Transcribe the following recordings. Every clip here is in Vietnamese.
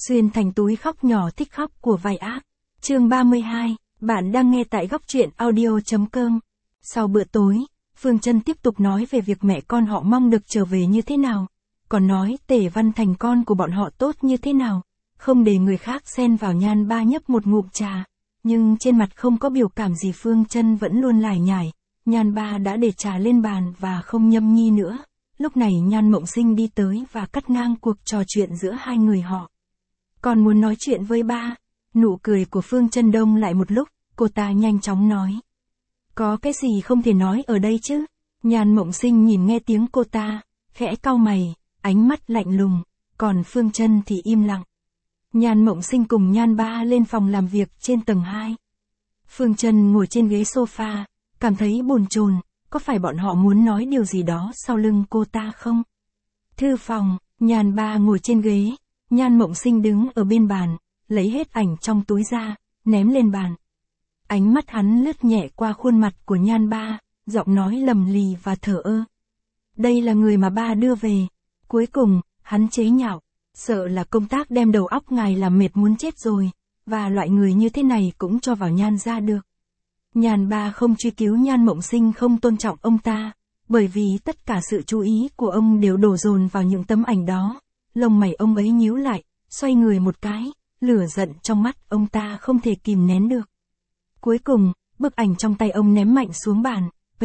Xuyên thành túi khóc nhỏ thích khóc của vai ác. Chương 32, bạn đang nghe tại góc truyện audio.com. Sau bữa tối, Phương Trân tiếp tục nói về việc mẹ con họ mong được trở về như thế nào. Còn nói Tề Văn Thành con của bọn họ tốt như thế nào. Không để người khác xen vào. Nhan Ba nhấp một ngụm trà. Nhưng trên mặt không có biểu cảm gì. Phương Trân vẫn luôn lải nhải. Nhan Ba đã để trà lên bàn và không nhâm nhi nữa. Lúc này Nhan Mộng Sinh đi tới và cắt ngang cuộc trò chuyện giữa hai người họ. Con muốn nói chuyện với ba. Nụ cười của Phương Trân đông lại một lúc, cô ta nhanh chóng nói. Có cái gì không thể nói ở đây chứ? Nhan Mộng Sinh nhìn nghe tiếng cô ta, khẽ cau mày, ánh mắt lạnh lùng, còn Phương Trân thì im lặng. Nhan Mộng Sinh cùng Nhan Ba lên phòng làm việc trên tầng 2. Phương Trân ngồi trên ghế sofa, cảm thấy bồn chồn, có phải bọn họ muốn nói điều gì đó sau lưng cô ta không? Thư phòng, Nhan Ba ngồi trên ghế, Nhan Mộng Sinh đứng ở bên bàn, lấy hết ảnh trong túi ra, ném lên bàn. Ánh mắt hắn lướt nhẹ qua khuôn mặt của Nhan Ba, giọng nói lầm lì và thờ ơ. Đây là người mà ba đưa về. Cuối cùng, hắn chế nhạo, sợ là công tác đem đầu óc ngài làm mệt muốn chết rồi, và loại người như thế này cũng cho vào Nhan gia được. Nhan Ba không truy cứu Nhan Mộng Sinh không tôn trọng ông ta, bởi vì tất cả sự chú ý của ông đều đổ dồn vào những tấm ảnh đó. Lông mày ông ấy nhíu lại, xoay người một cái, lửa giận trong mắt ông ta không thể kìm nén được. Cuối cùng, bức ảnh trong tay ông ném mạnh xuống bàn,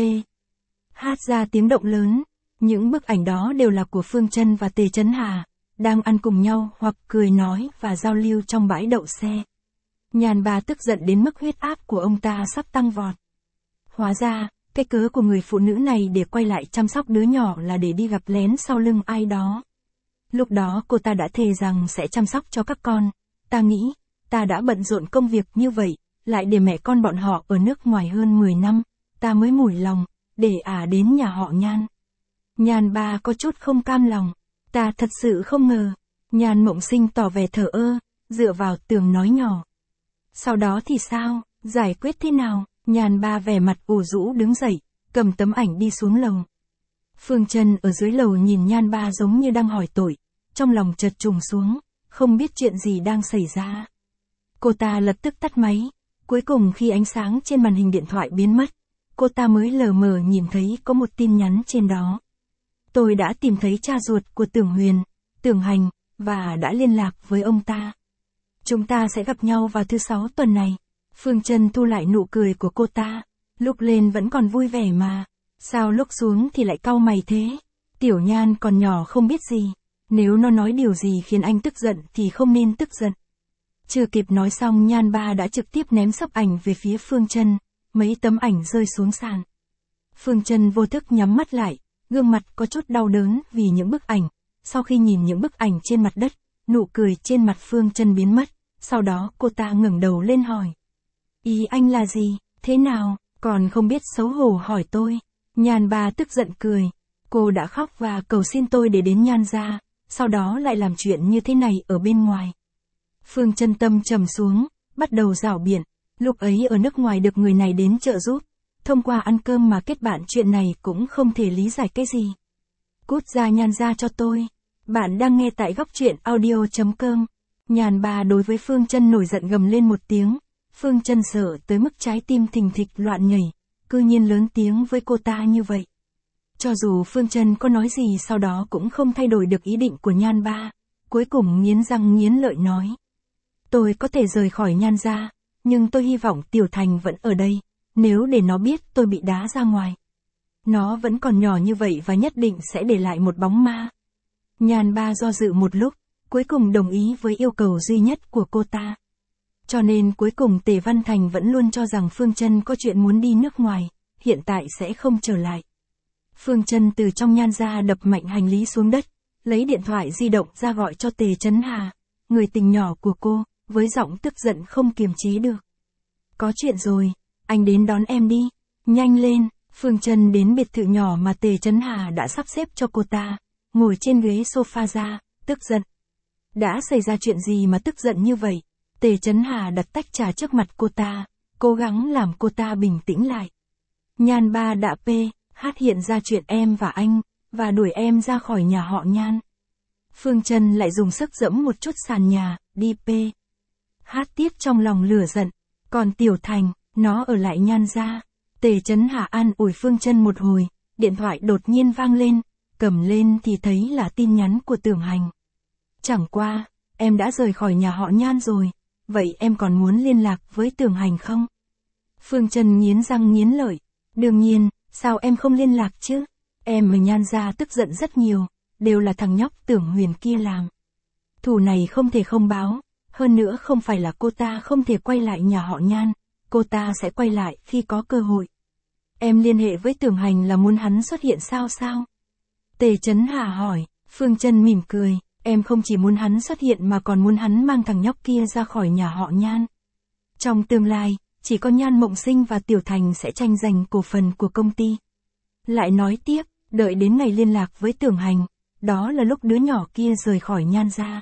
hát ra tiếng động lớn. Những bức ảnh đó đều là của Phương Trân và Tề Chấn Hà, đang ăn cùng nhau hoặc cười nói và giao lưu trong bãi đậu xe. Nhan Ba tức giận đến mức huyết áp của ông ta sắp tăng vọt. Hóa ra, cái cớ của người phụ nữ này để quay lại chăm sóc đứa nhỏ là để đi gặp lén sau lưng ai đó. Lúc đó cô ta đã thề rằng sẽ chăm sóc cho các con. Ta nghĩ, ta đã bận rộn công việc như vậy, lại để mẹ con bọn họ ở nước ngoài hơn 10 năm, ta mới mủi lòng, để đến nhà họ Nhan. Nhan Ba có chút không cam lòng, ta thật sự không ngờ. Nhan Mộng Sinh tỏ vẻ thờ ơ, dựa vào tường nói nhỏ. Sau đó thì sao, giải quyết thế nào? Nhan Ba vẻ mặt ủ rũ đứng dậy, cầm tấm ảnh đi xuống lầu. Phương Trân ở dưới lầu nhìn Nhan Ba giống như đang hỏi tội, trong lòng chợt trùng xuống, không biết chuyện gì đang xảy ra. Cô ta lập tức tắt máy, cuối cùng khi ánh sáng trên màn hình điện thoại biến mất, cô ta mới lờ mờ nhìn thấy có một tin nhắn trên đó. Tôi đã tìm thấy cha ruột của Tưởng Huyền, Tưởng Hành, và đã liên lạc với ông ta. Chúng ta sẽ gặp nhau vào thứ 6 tuần này. Phương Trân thu lại nụ cười của cô ta, lúc lên vẫn còn vui vẻ mà, sao lúc xuống thì lại cau mày thế? Tiểu Nhan còn nhỏ không biết gì, nếu nó nói điều gì khiến anh tức giận thì không nên tức giận. Chưa kịp nói xong Nhan Ba đã trực tiếp ném xấp ảnh về phía Phương Trân, mấy tấm ảnh rơi xuống sàn. Phương Trân vô thức nhắm mắt lại, gương mặt có chút đau đớn vì những bức ảnh. Sau khi nhìn những bức ảnh trên mặt đất, nụ cười trên mặt Phương Trân biến mất, sau đó cô ta ngẩng đầu lên hỏi. Ý anh là gì, thế nào, còn không biết xấu hổ hỏi tôi. Nhan Ba tức giận cười, cô đã khóc và cầu xin tôi để đến Nhan gia, sau đó lại làm chuyện như thế này ở bên ngoài. Phương Trân tâm trầm xuống, bắt đầu rảo biện, lúc ấy ở nước ngoài được người này đến trợ giúp, thông qua ăn cơm mà kết bạn chuyện này cũng không thể lý giải cái gì. Cút ra Nhan gia cho tôi. Bạn đang nghe tại góc truyện audio.com. Nhan Ba đối với Phương Trân nổi giận gầm lên một tiếng. Phương Trân sợ tới mức trái tim thình thịch loạn nhảy, cư nhiên lớn tiếng với cô ta như vậy. Cho dù Phương Trân có nói gì sau đó cũng không thay đổi được ý định của Nhan Ba, cuối cùng nghiến răng nghiến lợi nói. Tôi có thể rời khỏi Nhan gia, nhưng tôi hy vọng Tiểu Thành vẫn ở đây, nếu để nó biết tôi bị đá ra ngoài. Nó vẫn còn nhỏ như vậy và nhất định sẽ để lại một bóng ma. Nhan Ba do dự một lúc, cuối cùng đồng ý với yêu cầu duy nhất của cô ta. Cho nên cuối cùng Tề Văn Thành vẫn luôn cho rằng Phương Trân có chuyện muốn đi nước ngoài, hiện tại sẽ không trở lại. Phương Trân từ trong Nhan gia đập mạnh hành lý xuống đất, lấy điện thoại di động ra gọi cho Tề Chấn Hà, người tình nhỏ của cô, với giọng tức giận không kiềm chế được. Có chuyện rồi, anh đến đón em đi, nhanh lên. Phương Trân đến biệt thự nhỏ mà Tề Chấn Hà đã sắp xếp cho cô ta, ngồi trên ghế sofa ra, tức giận. Đã xảy ra chuyện gì mà tức giận như vậy? Tề Chấn Hà đặt tách trà trước mặt cô ta, cố gắng làm cô ta bình tĩnh lại. Nhan Ba đã hát hiện ra chuyện em và anh, và đuổi em ra khỏi nhà họ Nhan. Phương Trân lại dùng sức giẫm một chút sàn nhà, đi p. Hát tiếp trong lòng lửa giận. Còn Tiểu Thành, nó ở lại Nhan gia. Tề Chấn Hà an ủi Phương Chân một hồi, điện thoại đột nhiên vang lên, cầm lên thì thấy là tin nhắn của Tưởng Hành. Chẳng qua, em đã rời khỏi nhà họ Nhan rồi, vậy em còn muốn liên lạc với Tưởng Hành không? Phương Chân nghiến răng nghiến lợi, đương nhiên, sao em không liên lạc chứ? Em ở Nhan gia tức giận rất nhiều, đều là thằng nhóc Tưởng Huyền kia làm. Thù này không thể không báo, hơn nữa không phải là cô ta không thể quay lại nhà họ Nhan, cô ta sẽ quay lại khi có cơ hội. Em liên hệ với Tưởng Hành là muốn hắn xuất hiện sao? Tề Chấn Hà hỏi, Phương Chân mỉm cười, em không chỉ muốn hắn xuất hiện mà còn muốn hắn mang thằng nhóc kia ra khỏi nhà họ Nhan. Trong tương lai, chỉ có Nhan Mộng Sinh và Tiểu Thành sẽ tranh giành cổ phần của công ty. Lại nói tiếp, đợi đến ngày liên lạc với Tưởng Hành, đó là lúc đứa nhỏ kia rời khỏi Nhan gia.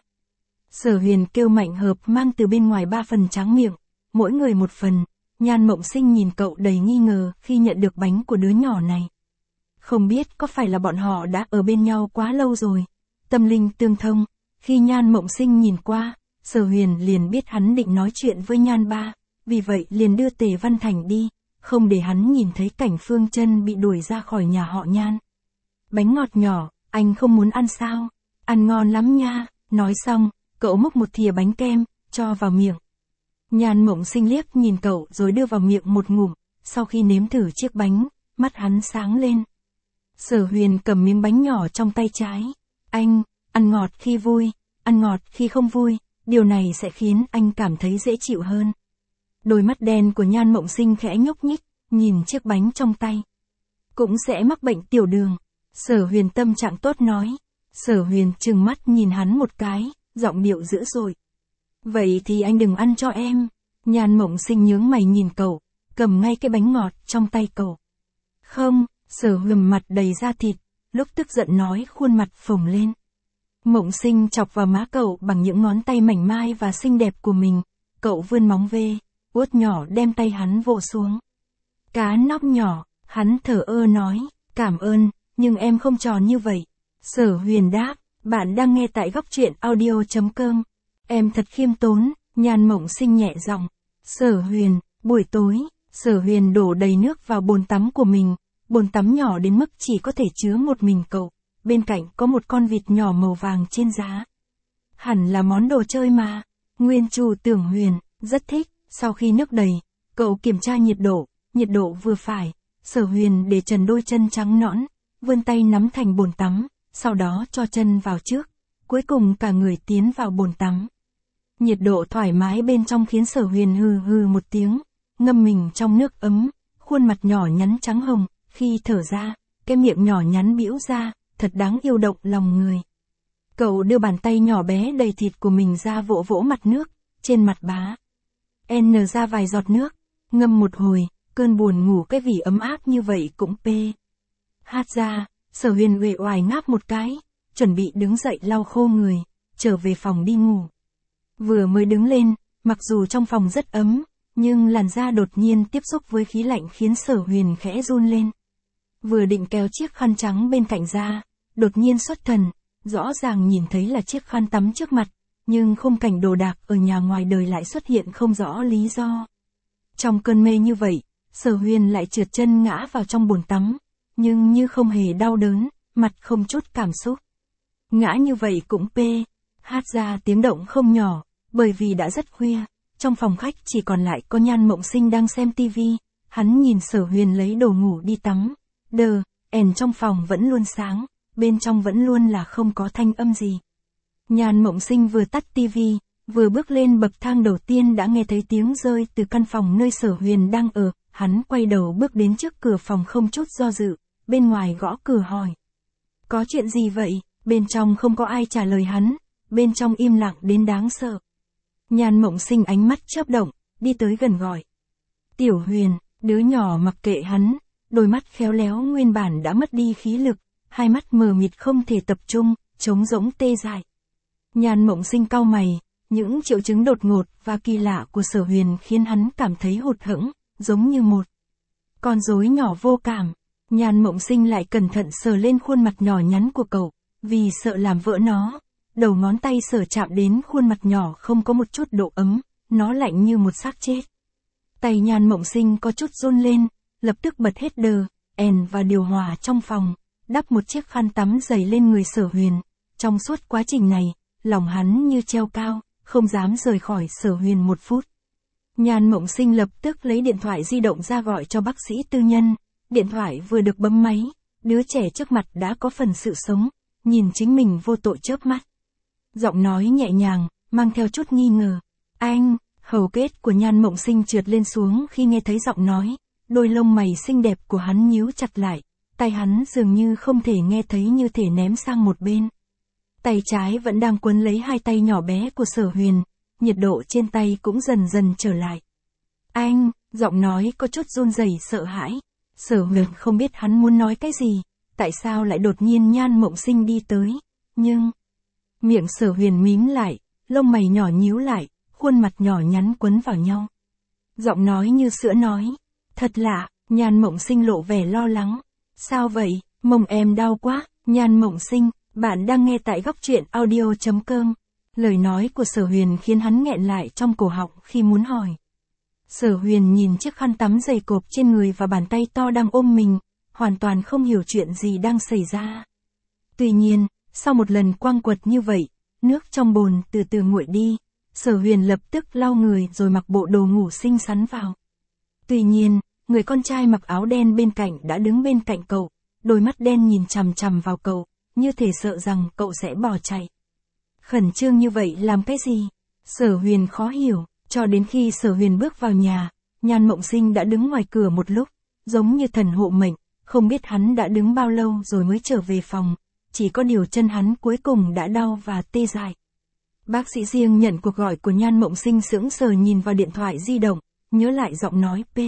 Sở Huyền kêu Mạnh Hợp mang từ bên ngoài 3 phần tráng miệng, mỗi người một phần. Nhan Mộng Sinh nhìn cậu đầy nghi ngờ khi nhận được bánh của đứa nhỏ này. Không biết có phải là bọn họ đã ở bên nhau quá lâu rồi, tâm linh tương thông. Khi Nhan Mộng Sinh nhìn qua, Sở Huyền liền biết hắn định nói chuyện với Nhan ba, vì vậy liền đưa Tề Văn Thành đi, không để hắn nhìn thấy cảnh Phương Chân bị đuổi ra khỏi nhà họ Nhan. Bánh ngọt nhỏ, anh không muốn ăn sao? Ăn ngon lắm nha. Nói xong, cậu múc một thìa bánh kem, cho vào miệng. Nhan Mộng Sinh liếc nhìn cậu rồi đưa vào miệng một ngụm, sau khi nếm thử chiếc bánh, mắt hắn sáng lên. Sở Huyền cầm miếng bánh nhỏ trong tay trái. Anh, ăn ngọt khi vui, ăn ngọt khi không vui, điều này sẽ khiến anh cảm thấy dễ chịu hơn. Đôi mắt đen của Nhan Mộng Sinh khẽ nhúc nhích, nhìn chiếc bánh trong tay. Cũng sẽ mắc bệnh tiểu đường. Sở Huyền tâm trạng tốt nói. Sở Huyền trừng mắt nhìn hắn một cái, giọng điệu dữ dội. Vậy thì anh đừng ăn cho em. Nhan Mộng Sinh nhướng mày nhìn cậu, cầm ngay cái bánh ngọt trong tay cậu. Không, Sở Huyền mặt đầy da thịt, lúc tức giận nói khuôn mặt phồng lên. Mộng Sinh chọc vào má cậu bằng những ngón tay mảnh mai và xinh đẹp của mình, cậu vươn móng về, uốt nhỏ đem tay hắn vỗ xuống. Cá nóc nhỏ, hắn thở ơ nói, cảm ơn, nhưng em không tròn như vậy. Sở Huyền đáp, bạn đang nghe tại góc truyện audio.com. Em thật khiêm tốn, Nhan Mộng Sinh nhẹ giọng. Sở Huyền, buổi tối, Sở Huyền đổ đầy nước vào bồn tắm của mình, bồn tắm nhỏ đến mức chỉ có thể chứa một mình cậu, bên cạnh có một con vịt nhỏ màu vàng trên giá. Hẳn là món đồ chơi mà, nguyên chủ Tưởng Huyền, rất thích. Sau khi nước đầy, cậu kiểm tra nhiệt độ vừa phải, Sở Huyền để trần đôi chân trắng nõn, vươn tay nắm thành bồn tắm, sau đó cho chân vào trước, cuối cùng cả người tiến vào bồn tắm. Nhiệt độ thoải mái bên trong khiến Sở Huyền hừ hừ một tiếng, ngâm mình trong nước ấm, khuôn mặt nhỏ nhắn trắng hồng, khi thở ra, cái miệng nhỏ nhắn bĩu ra, thật đáng yêu động lòng người. Cậu đưa bàn tay nhỏ bé đầy thịt của mình ra vỗ vỗ mặt nước, trên mặt bá. N ra vài giọt nước, ngâm một hồi, cơn buồn ngủ cái vì ấm áp như vậy cũng hát ra. Sở Huyền uể oải ngáp một cái, chuẩn bị đứng dậy lau khô người, trở về phòng đi ngủ. Vừa mới đứng lên, mặc dù trong phòng rất ấm, nhưng làn da đột nhiên tiếp xúc với khí lạnh khiến Sở Huyền khẽ run lên. Vừa định kéo chiếc khăn trắng bên cạnh ra, đột nhiên xuất thần, rõ ràng nhìn thấy là chiếc khăn tắm trước mặt, nhưng khung cảnh đồ đạc ở nhà ngoài đời lại xuất hiện không rõ lý do. Trong cơn mê như vậy, Sở Huyền lại trượt chân ngã vào trong bồn tắm, nhưng như không hề đau đớn, mặt không chút cảm xúc. Ngã như vậy cũng hát ra tiếng động không nhỏ, bởi vì đã rất khuya, trong phòng khách chỉ còn lại có Nhan Mộng Sinh đang xem tivi, hắn nhìn Sở Huyền lấy đồ ngủ đi tắm, trong phòng vẫn luôn sáng, bên trong vẫn luôn là không có thanh âm gì. Nhan Mộng Sinh vừa tắt tivi, vừa bước lên bậc thang đầu tiên đã nghe thấy tiếng rơi từ căn phòng nơi Sở Huyền đang ở, hắn quay đầu bước đến trước cửa phòng không chút do dự, bên ngoài gõ cửa hỏi. Có chuyện gì vậy? Bên trong không có ai trả lời hắn, bên trong im lặng đến đáng sợ. Nhan Mộng Sinh ánh mắt chớp động, đi tới gần gọi. Tiểu Huyền, đứa nhỏ mặc kệ hắn, đôi mắt khéo léo nguyên bản đã mất đi khí lực, hai mắt mờ mịt không thể tập trung, trống rỗng tê dại. Nhan Mộng Sinh cau mày, những triệu chứng đột ngột và kỳ lạ của Sở Huyền khiến hắn cảm thấy hụt hẫng, giống như một con rối nhỏ vô cảm. Nhan Mộng Sinh lại cẩn thận sờ lên khuôn mặt nhỏ nhắn của cậu, vì sợ làm vỡ nó, đầu ngón tay sờ chạm đến khuôn mặt nhỏ không có một chút độ ấm, nó lạnh như một xác chết. Tay Nhan Mộng Sinh có chút run lên, lập tức bật hết đờ, èn và điều hòa trong phòng, đắp một chiếc khăn tắm dày lên người Sở Huyền. Trong suốt quá trình này, lòng hắn như treo cao, không dám rời khỏi Sở Huyền một phút. Nhan Mộng Sinh lập tức lấy điện thoại di động ra gọi cho bác sĩ tư nhân. Điện thoại vừa được bấm máy, đứa trẻ trước mặt đã có phần sự sống, nhìn chính mình vô tội chớp mắt. Giọng nói nhẹ nhàng, mang theo chút nghi ngờ. Anh, hầu kết của Nhan Mộng Sinh trượt lên xuống khi nghe thấy giọng nói, đôi lông mày xinh đẹp của hắn nhíu chặt lại, tay hắn dường như không thể nghe thấy như thể ném sang một bên. Tay trái vẫn đang quấn lấy hai tay nhỏ bé của Sở Huyền, nhiệt độ trên tay cũng dần dần trở lại. Anh, giọng nói có chút run rẩy sợ hãi. Sở Huyền không biết hắn muốn nói cái gì, tại sao lại đột nhiên Nhan Mộng Sinh đi tới, nhưng... Miệng Sở Huyền mím lại, lông mày nhỏ nhíu lại, khuôn mặt nhỏ nhắn quấn vào nhau. Giọng nói như sữa nói, thật lạ, Nhan Mộng Sinh lộ vẻ lo lắng. Sao vậy, mông em đau quá, Nhan Mộng Sinh, bạn đang nghe tại góc truyện audio.com. Lời nói của Sở Huyền khiến hắn nghẹn lại trong cổ họng khi muốn hỏi. Sở Huyền nhìn chiếc khăn tắm dày cộp trên người và bàn tay to đang ôm mình, hoàn toàn không hiểu chuyện gì đang xảy ra. Tuy nhiên, sau một lần quang quật như vậy, nước trong bồn từ từ nguội đi, Sở Huyền lập tức lau người rồi mặc bộ đồ ngủ xinh xắn vào. Tuy nhiên, người con trai mặc áo đen bên cạnh đã đứng bên cạnh cậu, đôi mắt đen nhìn chằm chằm vào cậu, như thể sợ rằng cậu sẽ bỏ chạy. Khẩn trương như vậy làm cái gì? Sở Huyền khó hiểu, cho đến khi Sở Huyền bước vào nhà, Nhan Mộng Sinh đã đứng ngoài cửa một lúc, giống như thần hộ mệnh, không biết hắn đã đứng bao lâu rồi mới trở về phòng, chỉ có điều chân hắn cuối cùng đã đau và tê dại. Bác sĩ Diêng nhận cuộc gọi của Nhan Mộng Sinh sững sờ nhìn vào điện thoại di động, nhớ lại giọng nói P.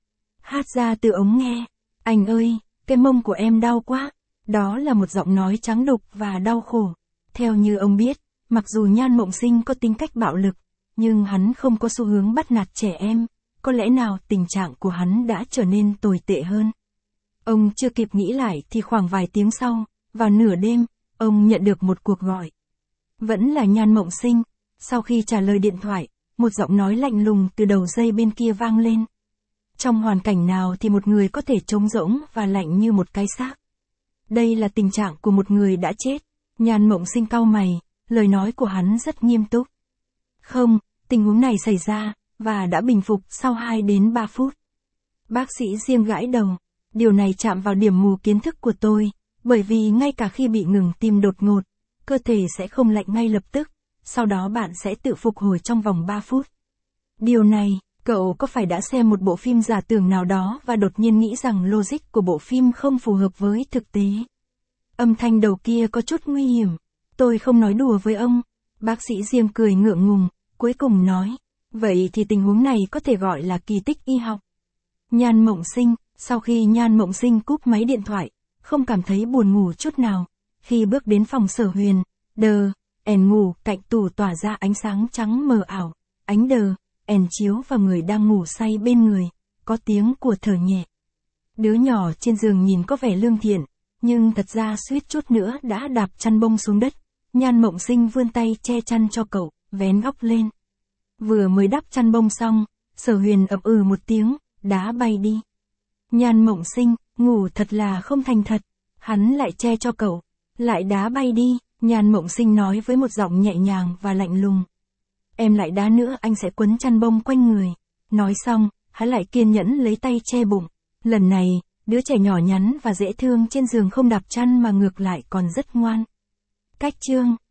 Hát ra từ ống nghe, anh ơi, cái mông của em đau quá. Đó là một giọng nói trắng đục và đau khổ. Theo như ông biết, mặc dù Nhan Mộng Sinh có tính cách bạo lực, nhưng hắn không có xu hướng bắt nạt trẻ em, có lẽ nào tình trạng của hắn đã trở nên tồi tệ hơn. Ông chưa kịp nghĩ lại thì khoảng vài tiếng sau, vào nửa đêm, ông nhận được một cuộc gọi. Vẫn là Nhan Mộng Sinh, sau khi trả lời điện thoại, một giọng nói lạnh lùng từ đầu dây bên kia vang lên. Trong hoàn cảnh nào thì một người có thể trống rỗng và lạnh như một cái xác? Đây là tình trạng của một người đã chết. Nhan Mộng Sinh cau mày, lời nói của hắn rất nghiêm túc. Không, tình huống này xảy ra, và đã bình phục sau 2 đến 3 phút. Bác sĩ Diêng gãi đầu. Điều này chạm vào điểm mù kiến thức của tôi, bởi vì ngay cả khi bị ngừng tim đột ngột, cơ thể sẽ không lạnh ngay lập tức, sau đó bạn sẽ tự phục hồi trong vòng 3 phút. Điều này, cậu có phải đã xem một bộ phim giả tưởng nào đó và đột nhiên nghĩ rằng logic của bộ phim không phù hợp với thực tế? Âm thanh đầu kia có chút nguy hiểm. Tôi không nói đùa với ông. Bác sĩ Diêng cười ngượng ngùng, cuối cùng nói. Vậy thì tình huống này có thể gọi là kỳ tích y học. Nhan Mộng Sinh, sau khi Nhan Mộng Sinh cúp máy điện thoại, không cảm thấy buồn ngủ chút nào. Khi bước đến phòng Sở Huyền, ẻn ngủ cạnh tủ tỏa ra ánh sáng trắng mờ ảo. Ánh ẻn chiếu vào người đang ngủ say bên người, có tiếng của thở nhẹ. Đứa nhỏ trên giường nhìn có vẻ lương thiện, nhưng thật ra suýt chút nữa đã đạp chăn bông xuống đất. Nhan Mộng Sinh vươn tay che chăn cho cậu, vén góc lên. Vừa mới đắp chăn bông xong, Sở Huyền ậm ừ một tiếng, đá bay đi. Nhan Mộng Sinh, ngủ thật là không thành thật. Hắn lại che cho cậu, lại đá bay đi. Nhan Mộng Sinh nói với một giọng nhẹ nhàng và lạnh lùng. Em lại đá nữa anh sẽ quấn chăn bông quanh người. Nói xong, hắn lại kiên nhẫn lấy tay che bụng. Lần này, đứa trẻ nhỏ nhắn và dễ thương trên giường không đạp chăn mà ngược lại còn rất ngoan. Cách chương